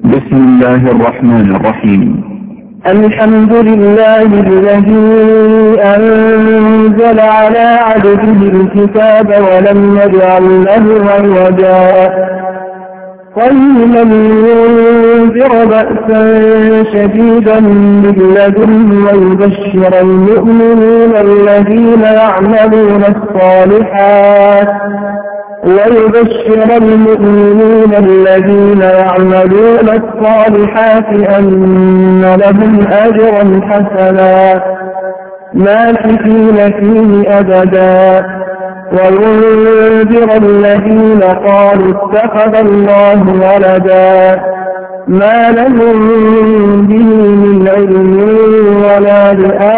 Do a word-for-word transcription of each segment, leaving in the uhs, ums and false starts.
بسم الله الرحمن الرحيم. الحمد لله الذي أنزل على عبده الكتاب ولم يجعل له عوجا قيما لينذر بأسا شديدا من لدنه ويبشر المؤمنين الذين يعملون الصالحات ويبشر المؤمنين الذين يعملون الصالحات أن لهم أجرا حسنا ماكثين فيه أبدا وينذر الذين قالوا اتخذ الله ولدا ما لهم به من علم ولا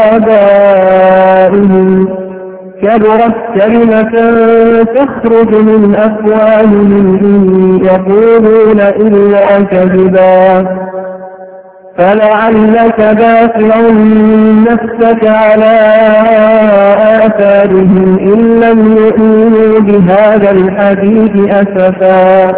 لآبائهم كبرت كلمة تخرج من أفواههم إن يقولون إلا كذبا فلعلك باخع نفسك على آثارهم إن لم يؤمنوا بهذا الحديث أسفا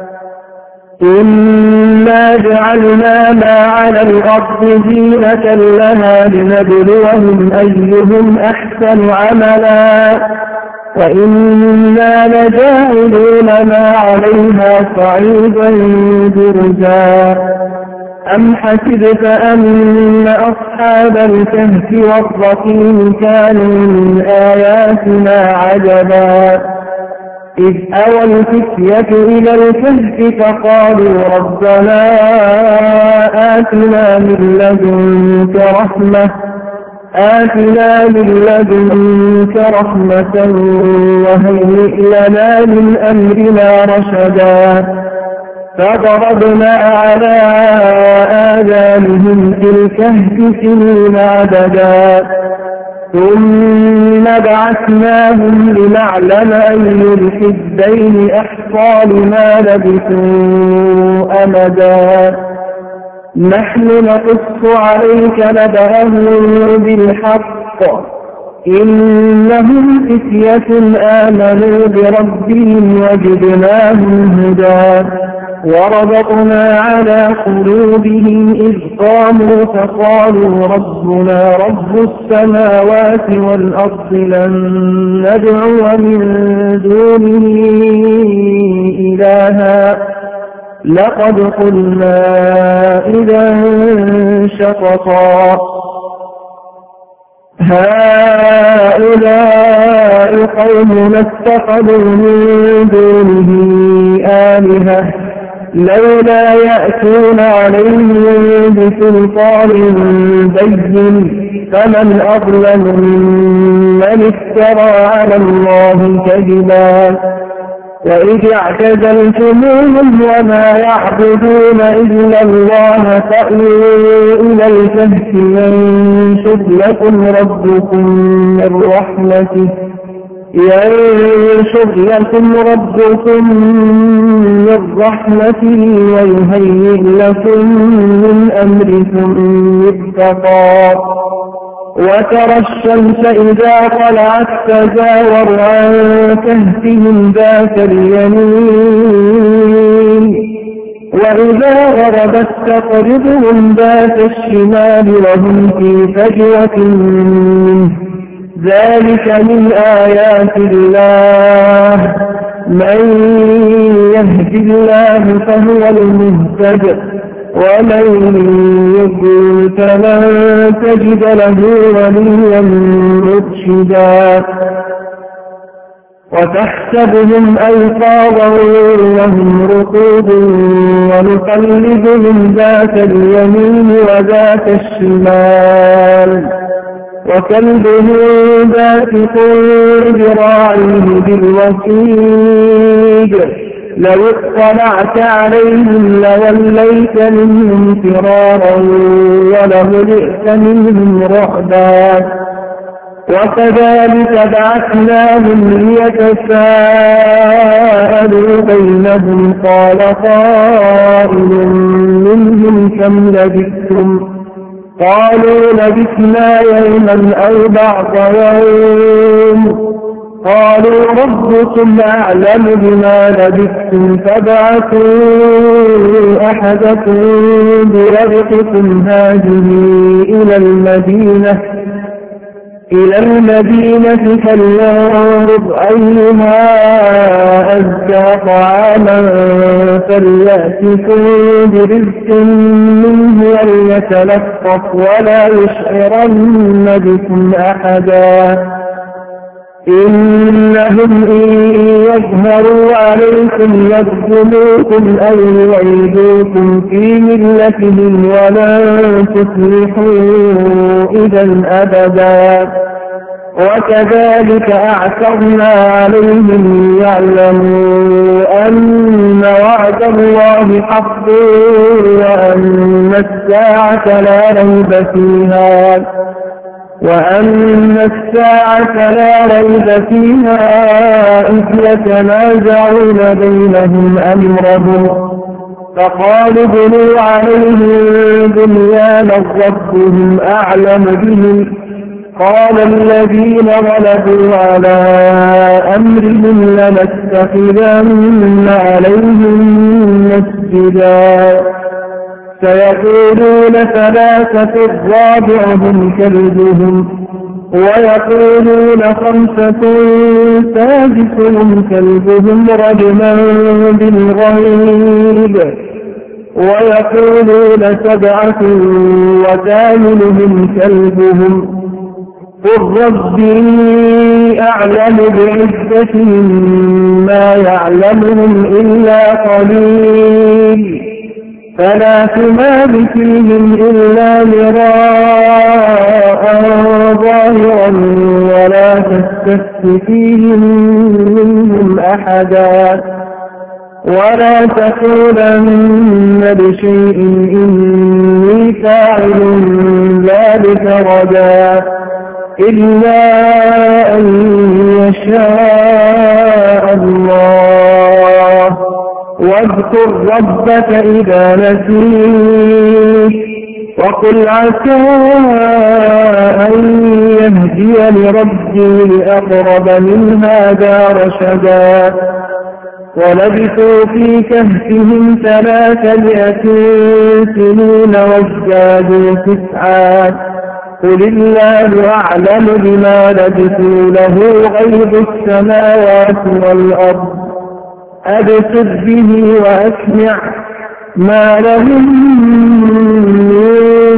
إنا جعلنا ما على الأرض زينة لها لنبلوهم أيهم أحسن عملا وإنا لجاعلون ما عليها صعيدا جرزا أم حسبت أن أصحاب الكهف والرقيم كانوا من آياتنا عجبا إذ أوى الفتية إلى الكهف فقالوا ربنا آتنا من لدنك رحمة آتنا من لدنك رحمة وهيئ لنا من أمرنا رشدا فضربنا على آذانهم في الكهف سنين عددا ثم بعثناهم لنعلم أي الحزبين أحصى لما لبثوا أمدا نحن نقص عليك نبأهم بالحق إنهم فتية آمنوا بربهم وجدناهم هدى وربطنا على قلوبهم إذ قاموا فقالوا ربنا رب السماوات والأرض لن ندعو من دونه إلها لقد قلنا إذا شططا هؤلاء قوم اتخذوا من دونه آلهة لولا يأتون عليهم بسلطان بين فمن أظلم ممن افترى على الله كذبا وإذ اعتزلتموهم وما يعبدون إلا الله فأووا إلى الكهف ينشر لكم ربكم من رحمته ينشر لكم ربكم من رحمته ويهيئ لكم من أمركم مرفقا وترى الشمس إذا طلعت تزاور عن كهفهم ذات اليمين وإذا غربت تقرضهم ذات الشمال وهم في فجوة منه ذلك من آيات الله من يهد الله فهو المهتد ومن يضلل فلن تجد له وليا مرشدا وتحسبهم أيقاظا وهم رقود ونقلبهم ذات اليمين وذات الشمال وكلبهم باسط ذراعيه بالوسيد لو اطلعت عليهم لوليت منهم فرارا ولملئت منهم رعبا وكذلك بعثناهم ليتساءلوا بينهم قال قائل منهم كم لبثتم قالوا لبثنا يوما أو بعض يوم قالوا ربكم أعلم بما لبثتم فابعثوا أحدكم برزقكم هذه إلى المدينة إلى المدينة فلينظر أيها أزكى طعاما فليأتكم برزق منه وليتلطف ولا يشعرن بكم أحدا إنهم إن يظهروا عليكم يرجموكم أو يعيدوكم في ملتهم ولن تفلحوا إذا أبدا وكذلك أعثرنا عليهم ليعلموا أن وعد الله حق وأن الساعة لا ريب فيها وأن الساعة لا ريب فيها إذ يتنازعون بينهم أمرهم فقالوا ابنوا عليهم بنيانا ربهم أعلم بهم قال الذين غلبوا على أمرهم لنتخذن عليهم مسجدا سيقولون ثلاثة رابعهم كلبهم ويقولون خمسة سادسهم كلبهم رجما بالغيب ويقولون سبعة وثامنهم كلبهم قل ربي أعلم بعزتهم ما يعلمهم إلا قليل فلا تمار فيهم إلا مراء ظاهرا ولا تستفت فيهم منهم أحدا ولا تقولن بشيء إني فاعل ذلك غدا إلا أن يشاء الله واذكر ربك إذا نسيت وقل عسى أن يهدي لربي لأقرب من هذا رشدا ولبثوا في كهفهم ثلاثمائة سنين وازدادوا تسعا قل الله أعلم بما لبثوا له غيب السماوات والأرض أبصر به وأسمع ما لهم من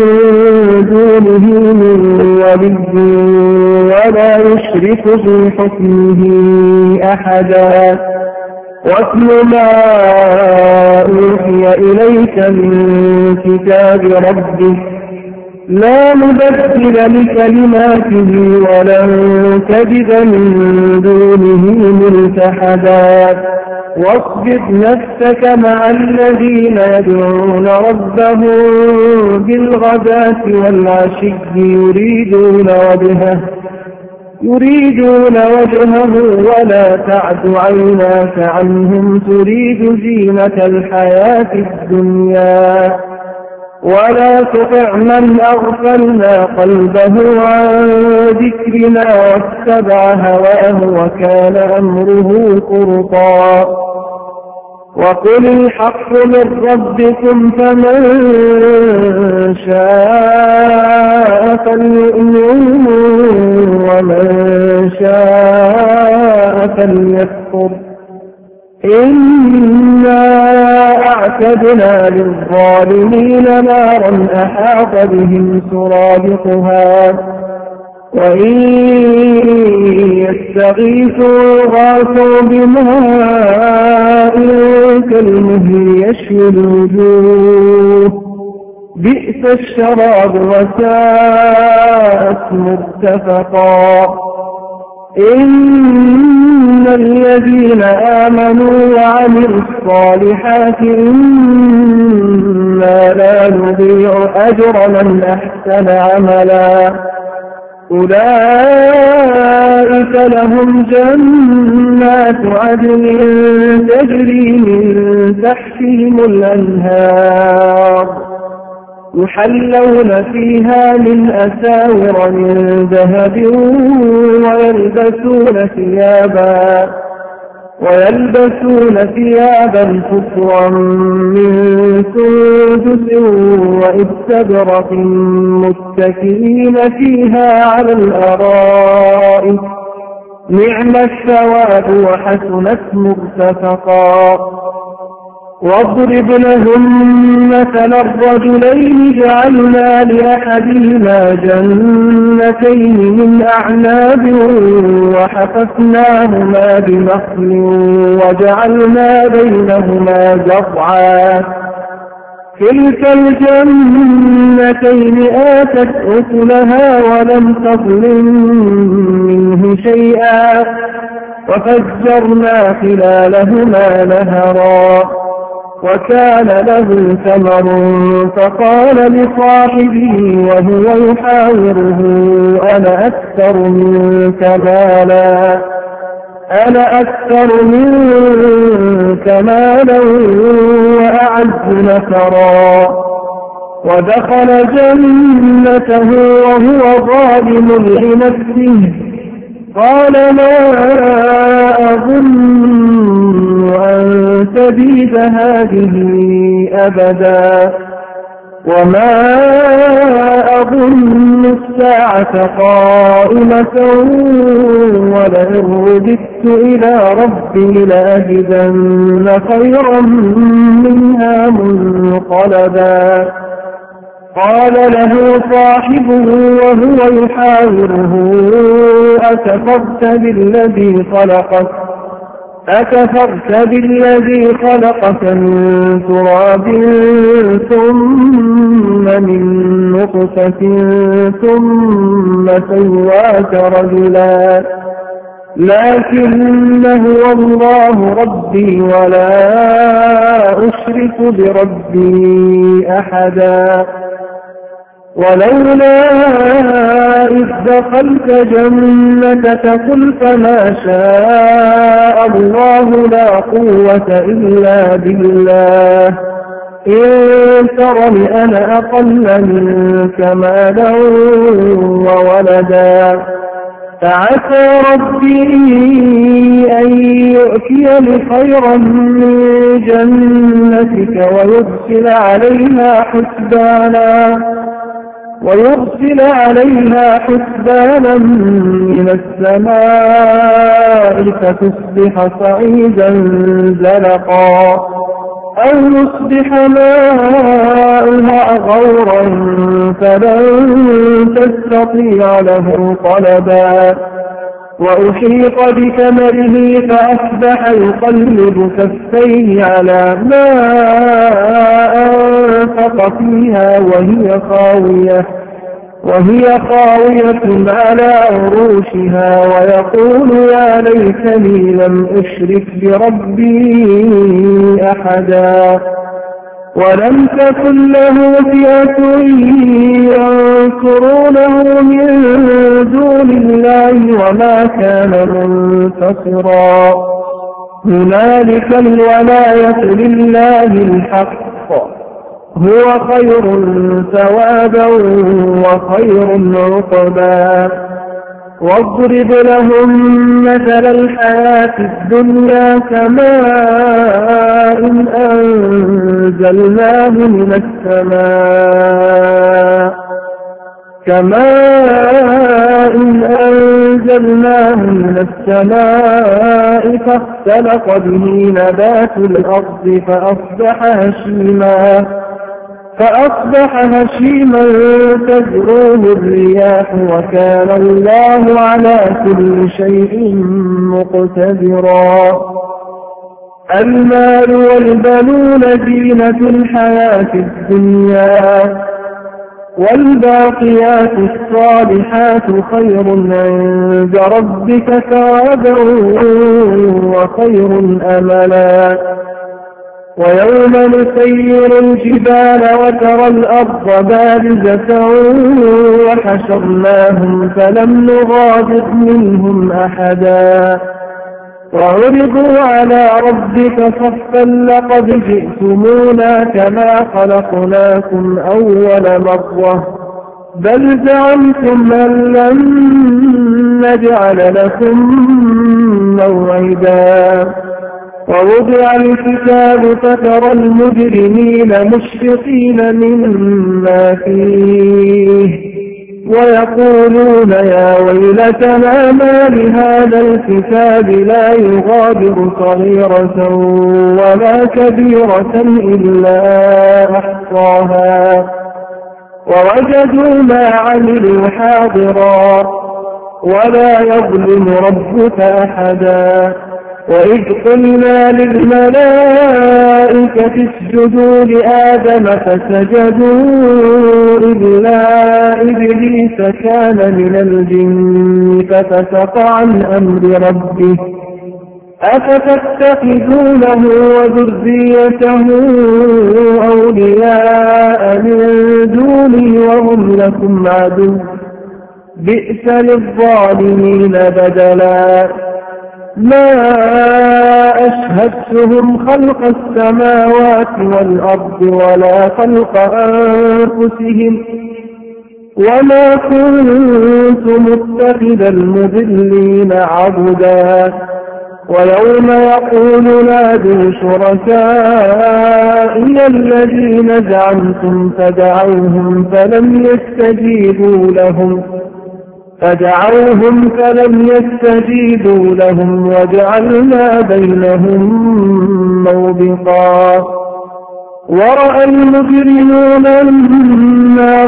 دونه من ولي ولا يشرك في حكمه أحدا واتل ما أوحي إليك من كتاب ربك لا مبدل لكلماته ولن تجد من دونه ملتحدا واصبر نفسك مع الذين يدعون ربهم بالغداة والعشي يريدون وجهه يريدون وجهه ولا تعد عيناك عنهم تريد زينة الحياة الدنيا ولا تطع من أغفلنا قلبه عن ذكرنا واتبع هواه وكان أمره فرطا وقل الحق من ربكم فمن شاء فليؤمن ومن شاء فليكفر إنا أعتدنا للظالمين نارا أحاط بهم سرادقها وإن يستغيثوا غاثوا بماء كالمهل يشوي الوجوه بئس الشراب وساءت مرتفقا إن الذين آمنوا وعملوا الصالحات إنا لا نضيع أجر من أحسن عملا أولئك لهم جنات عدن تجري من تحتهم الأنهار يحلون فيها من أساور من ذهب ويلبسون ثيابا ويلبسون ثيابا خضرا من سندس واستبرق متكئين فيها على الأرائك نعم الثواب وحسنت مرتفقا. واضرب لهم مثل الرجلين جعلنا لأحدهما جنتين من أعناب وحففناهما بنخل وجعلنا بينهما زرعا كلتا الجنتين آتت أكلها ولم تظلم منه شيئا وفجرنا خلالهما نهرا وكان له ثمر فقال لصاحبه وهو يحاوره أنا أكثر منك مالا أنا أكثر منك مالا وأعز نفرا ودخل جنته وهو ظالم لنفسه قال ما أظن أن تبيد هذه أبدا وما أظن الساعة قائمة ولئن رددت إلى ربي لأجدن خيرا منها منقلبا. قال له صاحبه وهو يحاوره أكفرت بالذي خلقك أكفرت بالذي خلقك من تراب ثم من نطفة ثم سواك رجلا لكن هو الله ربي ولا أشرك بربي أحدا. ولولا إذ دخلت جنتك قلت ما شاء الله لا قوة إلا بالله إن ترني أنا أقل منك مالا وولدا فعسى ربي أن يؤتيني خيرا من جنتك ويرسل عليها حسبانا ويرسل عليها حسبانا من السماء فتصبح صعيدا زلقا أو يصبح ماؤها غورا فلن تستطيع له طلبا. وأحيط بثمره فأصبح يقلب كفيه على ما أنفق فيها وهي خاوية وهي خاوية على عروشها ويقول يا ليتني لم أشرك بربي أحدا. ولم تكن له فئة ينصرونه من دون الله وما كان منتصرا. هنالك الولاية لله الحق هو خير ثوابا وخير عقبا. واضرب لهم مثل الحياة الدنيا كماء أنزلناه من السماء كماء أنزلناه من السماء فاختلط به نبات الأرض فأصبح هشيما فأصبح هشيما تذروه الرياح وكان الله على كل شيء مقتدرا. المال والبنون زينة الحياة الدنيا والباقيات الصالحات خير عند ربك ثوابا وخير أملا. ويوم نسير الجبال وترى الأرض بارزة وحشرناهم فلم نغادر منهم أحدا وعرضوا على ربك صفا لقد جئتمونا كما خلقناكم أول مرة بل زعمتم أن لن نجعل لكم موعدا ووضع الكتاب فترى المجرمين مشفقين مما فيه ويقولون يا ويلتنا ما لهذا الكتاب لا يغادر صغيرة ولا كبيرة إلا أحصاها ووجدوا ما عملوا حاضرا ولا يظلم ربك أحدا وإذ قلنا للملائكة اسجدوا لآدم فسجدوا إلا إبليس كان من الجن ففسق عن أمر ربه أفتتخذونه وذريته أولياء من دوني وهم لكم عدو بئس للظالمين بدلا ما أشهدتهم خلق السماوات والأرض ولا خلق أنفسهم وما كنت متخذ المضلين عبدا ويوم يقول نادوا شركائي الذين زعمتم فدعوهم فلم يستجيبوا لهم فدعوهم فلم يستجيبوا لهم وجعلنا بينهم موبقا ورأى المجرمون النار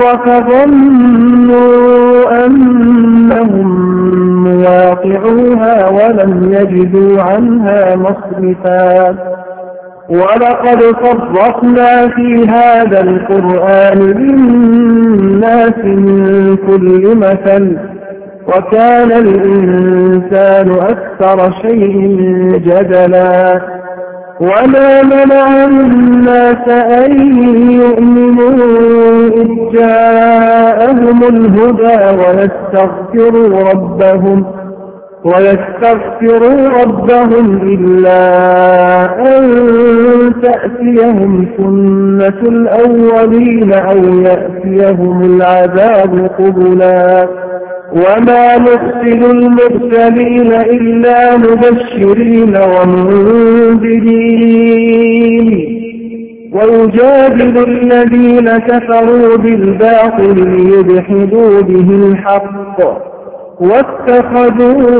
فظنوا أنهم مواقعوها ولم يجدوا عنها مصرفا ولقد صرفنا في هذا القرآن للناس من كل مثل وكان الإنسان أكثر شيء جدلا وما منع الناس أن يؤمنوا إذ جاءهم الهدى ويستغفروا ربهم ويستغفروا ربهم إلا أن تأتيهم سنة الأولين أو يأتيهم العذاب قبلا وما نرسل المرسلين إلا مبشرين ومنذرين ويجادل الذين كفروا بالباطل ليدحضوا به الحق واتخذوا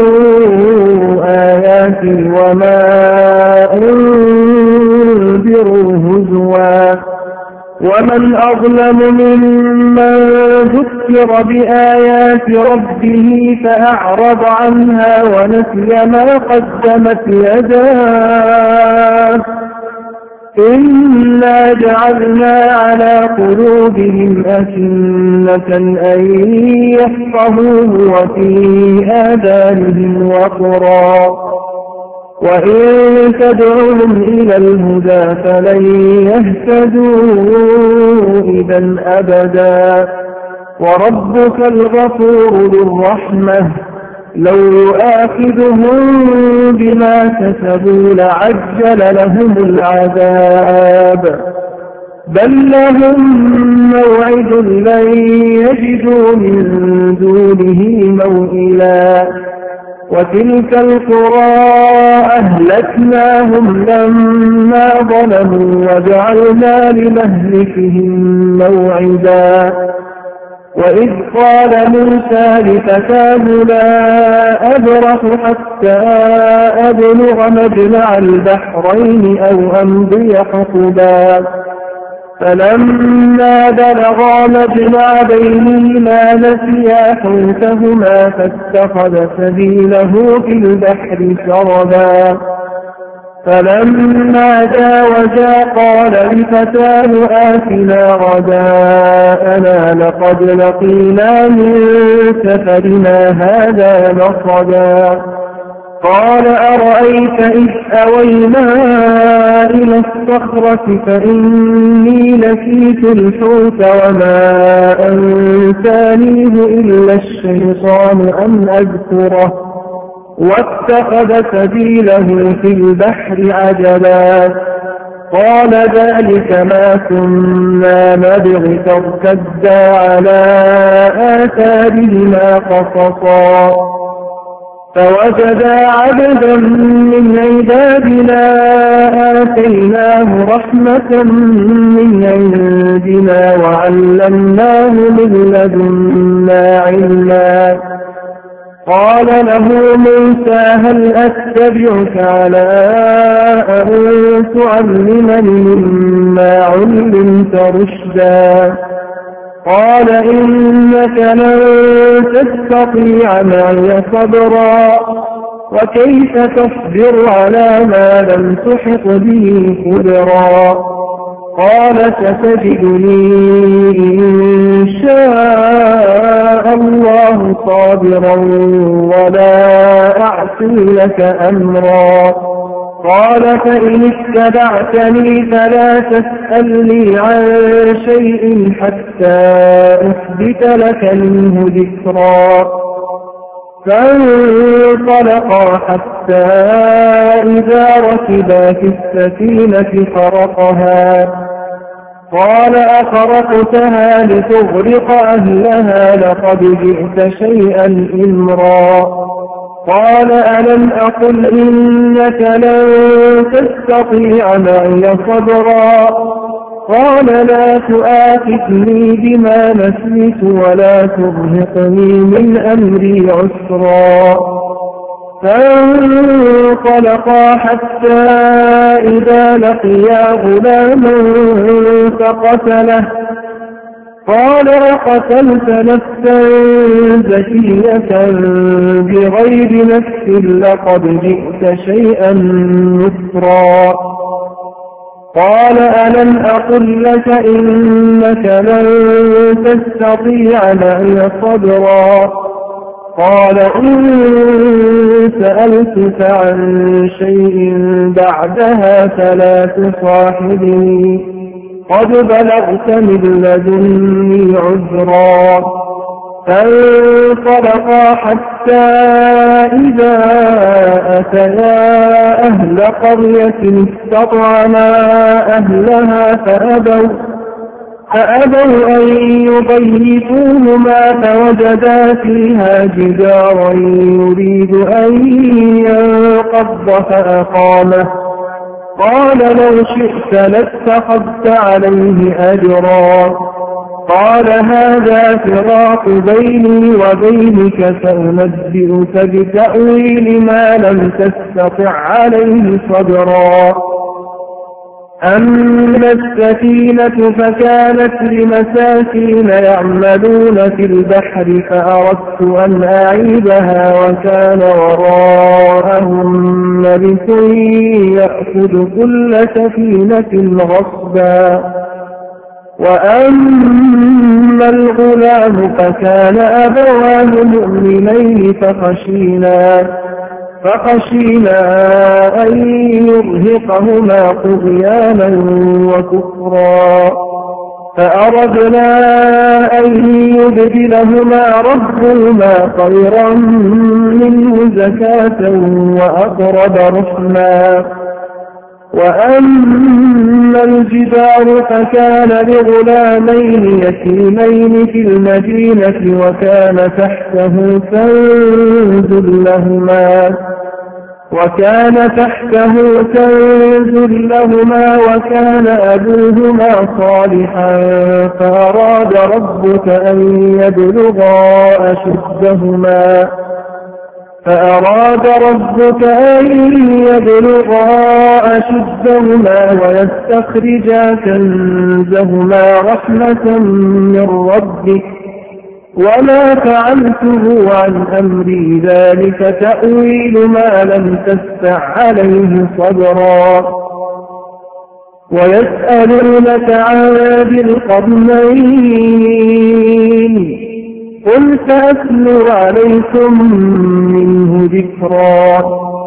آياتي وما أنذروا هزوا ومن أظلم ممن ذكر بآيات ربه فأعرض عنها ونسي ما قدمت يداه إنا جعلنا على قلوبهم أكنة أن يفقهوه وفي آذانهم وقرا وإن تدعوهم إلى الهدى فلن يهتدوا إذا أبدا وربك الغفور ذو الرحمة لو يؤاخذهم بما كسبوا لعجل لهم العذاب بل لهم موعد لن يجدوا من دونه موئلا وتلك القرى أهلكناهم لما ظلموا وجعلنا لمهلكهم موعدا وإذ قال موسى لفتاه لا أبرح حتى أبلغ مجمع البحرين أو أمضي حقبا فلما بلغا مجمع بينهما نسيا حوتهما فاتخذ سبيله في البحر سربا فلما جاوزا قال لفتاه آتنا غداءنا لقد لقينا من سفرنا هذا نصبا قال أرأيت إذ أوينا إلى الصخرة فإني نسيت الحوت وما أنسانيه إلا الشيطان أن أذكره واتخذ سبيله في البحر عجبا قال ذلك ما كنا نبغي فارتدا على آثارهما قصصا فوجدا عبدا من عبادنا آتيناه رحمة من عندنا وعلمناه من لدنا علما قال له موسى هل أتبعك على أن تعلمني مما علمت رشدا قال إنك لن تستطيع معي صبرا وكيف تصبر على ما لم تحط به خبرا قال ستجدني إن شاء الله صابرا ولا أعصي لك أمرا قال فإن اتبعتني فلا تسألني عن شيء حتى أثبت لك منه ذكرا فانطلقا حتى إذا ركبا في السفينة خرقها قال أخرقتها لتغرق أهلها لقد جئت شيئا إمرا قال ألم أقل إنك لن تستطيع معي صبرا قال لا تؤاخذني بما نسيت ولا ترهقني من أمري عسرا فانطلقا حتى إذا لقيا غلاما فقتله قال أقتلت نفسا زكية بغير نفس لقد جئت شيئا نكرا قال ألم أقل لك إنك لن تستطيع معي صبرا قال إن سألتك عن شيء بعدها فلا تصاحبني قد بلغت من لدني عذرا فانطلقا حتى إذا أتيا أهل قرية استطعما أهلها فأبوا فأبوا أن يضيفوهما فوجدا فيها جدارا يريد أن ينقض فأقامه قال لو شئت لاتخذت عليه أجرا قال هذا فراق بيني وبينك سأنبئك بتأويل ما لم تستطع عليه صبرا أما السفينة فكانت لمساكين يعملون في البحر فأردت أن أعيبها وكان وراءهم ملك يأخذ كل سفينة غصبا وأما الغلام فكان أبواه مؤمنين فخشينا فخشينا أن يرهقهما طغيانا وكفرا فأردنا أن يبدلهما ربهما خيرا منه زكاة وأقرب رحما وأما الجدار فكان لغلامين يتيمين في المدينة وكان تحته كنز لهما وكان تحته كنز لهما وكان أبوهما صالحا فأراد ربك أن يبلغا أشدهما فأراد ربك أن يبلغا أشدهما ويستخرجا كنزهما رحمة من ربك وما فعلته عن أمري ذلك تأويل ما لم تستع عليه صبرا ويسألونك عن ذي القرنين قل سأتلو عليكم منه ذكرا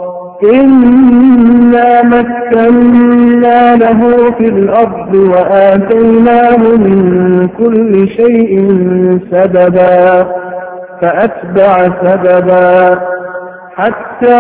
إنا مكنا له في الأرض وآتيناه من كل شيء سببا فأتبع سببا حتى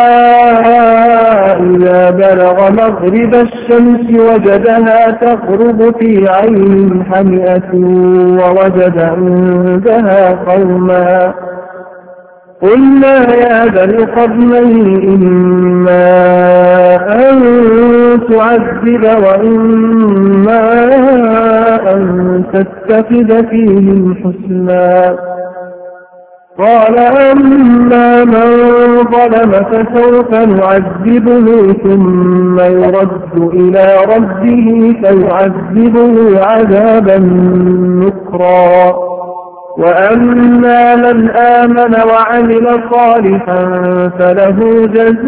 إذا بلغ مغرب الشمس وجدها تغرب في عين حمئة ووجد عندها قوما قلنا يا ذا القرنين إما أن تعذب وإما أن تتخذ فيهم حسنا قال أما من ظلم فسوف نعذبه ثم يرد إلى ربه فيعذبه عذابا نكرا وأما من آمن وعمل صالحا فله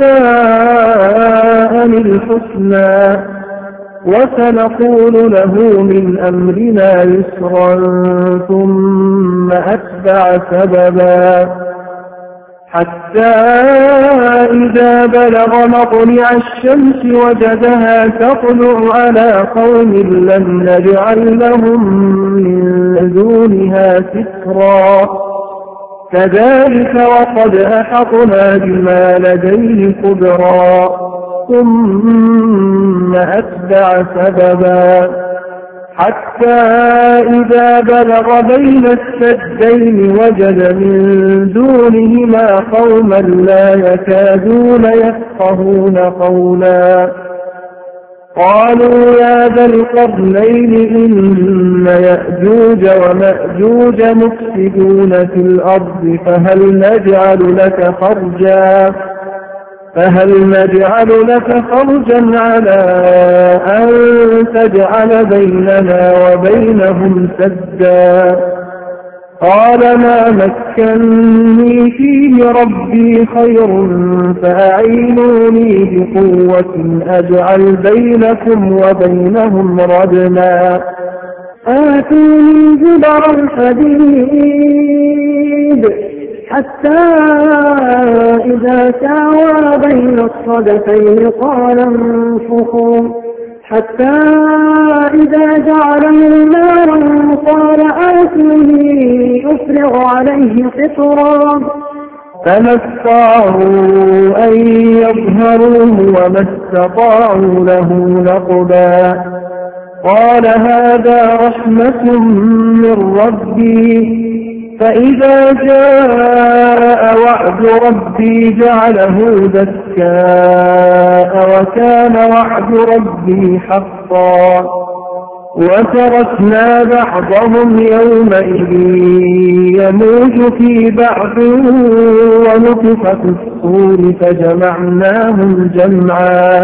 جزاء الحسنى وسنقول له من أمرنا يسرا ثم أتبع سببا حتى إذا بلغ مطلع الشمس وجدها تطلع على قوم لم نجعل لهم من دونها سترا كذلك وقد أحطنا بما لديه خبرا ثم أتبع سببا حتى إذا بلغ بين السدين وجد من دونهما قوما لا يكادون يفقهون قولا قالوا يا ذا القرنين إن يأجوج ومأجوج مفسدون في الأرض فهل نجعل لك خرجا فهل نجعل لك خرجا على أن تجعل بيننا وبينهم سدا قال ما مكنني فيه ربي خير فأعينوني بقوة أجعل بينكم وبينهم ردما آتوني زبر الحديد حتى إذا ساوى بين الصدفين قال انفخوا حتى إذا جعله نارا قال آتوني أفرغ عليه قطرا فما استطاعوا أن يظهروه وما استطاعوا له نقبا قال هذا رحمة من ربي فإذا جاء وعد ربي جعله دكاء وكان وعد ربي حقا وتركنا بعضهم يومئذ يموج في بعض ونفخ في الصور فجمعناهم جمعا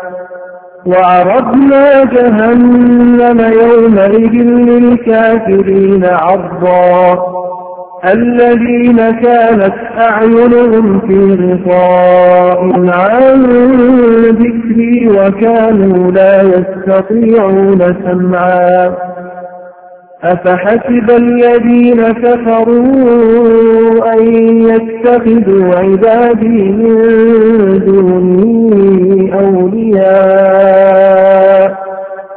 وعرضنا جهنم يومئذ للكافرين عرضا الذين كانت أعينهم في غطاء عن ذكري وكانوا لا يستطيعون سمعا أفحسب الذين كفروا أن يتخذوا عبادي من دوني أولياء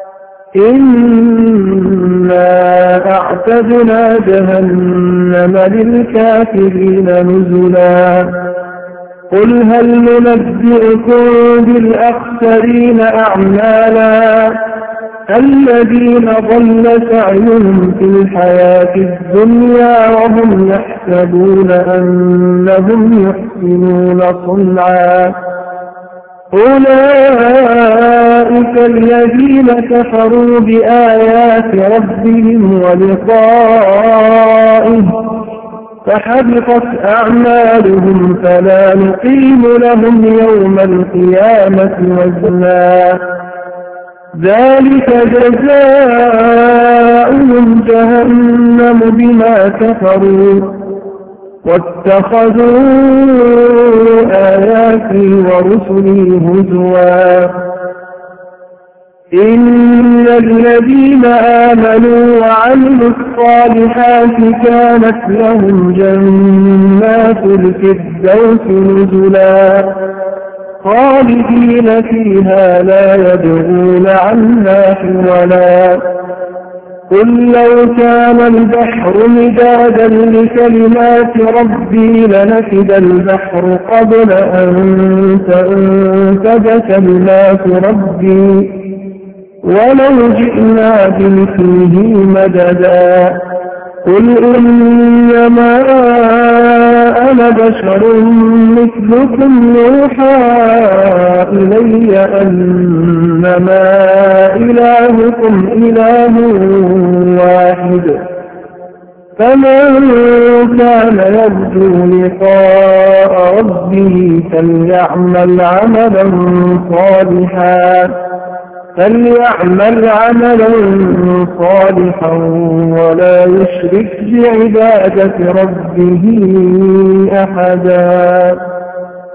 إنا أعتدنا جهنم للكافرين نزلا قل هل ننبئكم بالأخسرين أعمالا الذين ضل سعيهم في الحياة الدنيا وهم يحسبون أنهم يحسنون صنعا أولئك الذين كفروا بآيات ربهم ولقائه فحبطت أعمالهم فلا نقيم لهم يوم القيامة وزنا ذلك جزاؤهم جهنم بما كفروا واتخذوا آياتي ورسلي هزوا إن الذين آمنوا وعملوا الصالحات كانت لهم جنات الفردوس نزلا خالدين فيها لا يبغون عنها حولا قل لو كان البحر مدادا لكلمات ربي لنفد البحر قبل أن تنفد كلمات ربي ولو جئنا بمثله مددا قل إنما أنا بشر مثلكم يوحى إلي أنما إلهكم إله واحد فمن كان يرجو لقاء ربه فليعمل عملا صالحا فليعمل عملا صالحا ولا يشرك بعبادة ربه أحدا.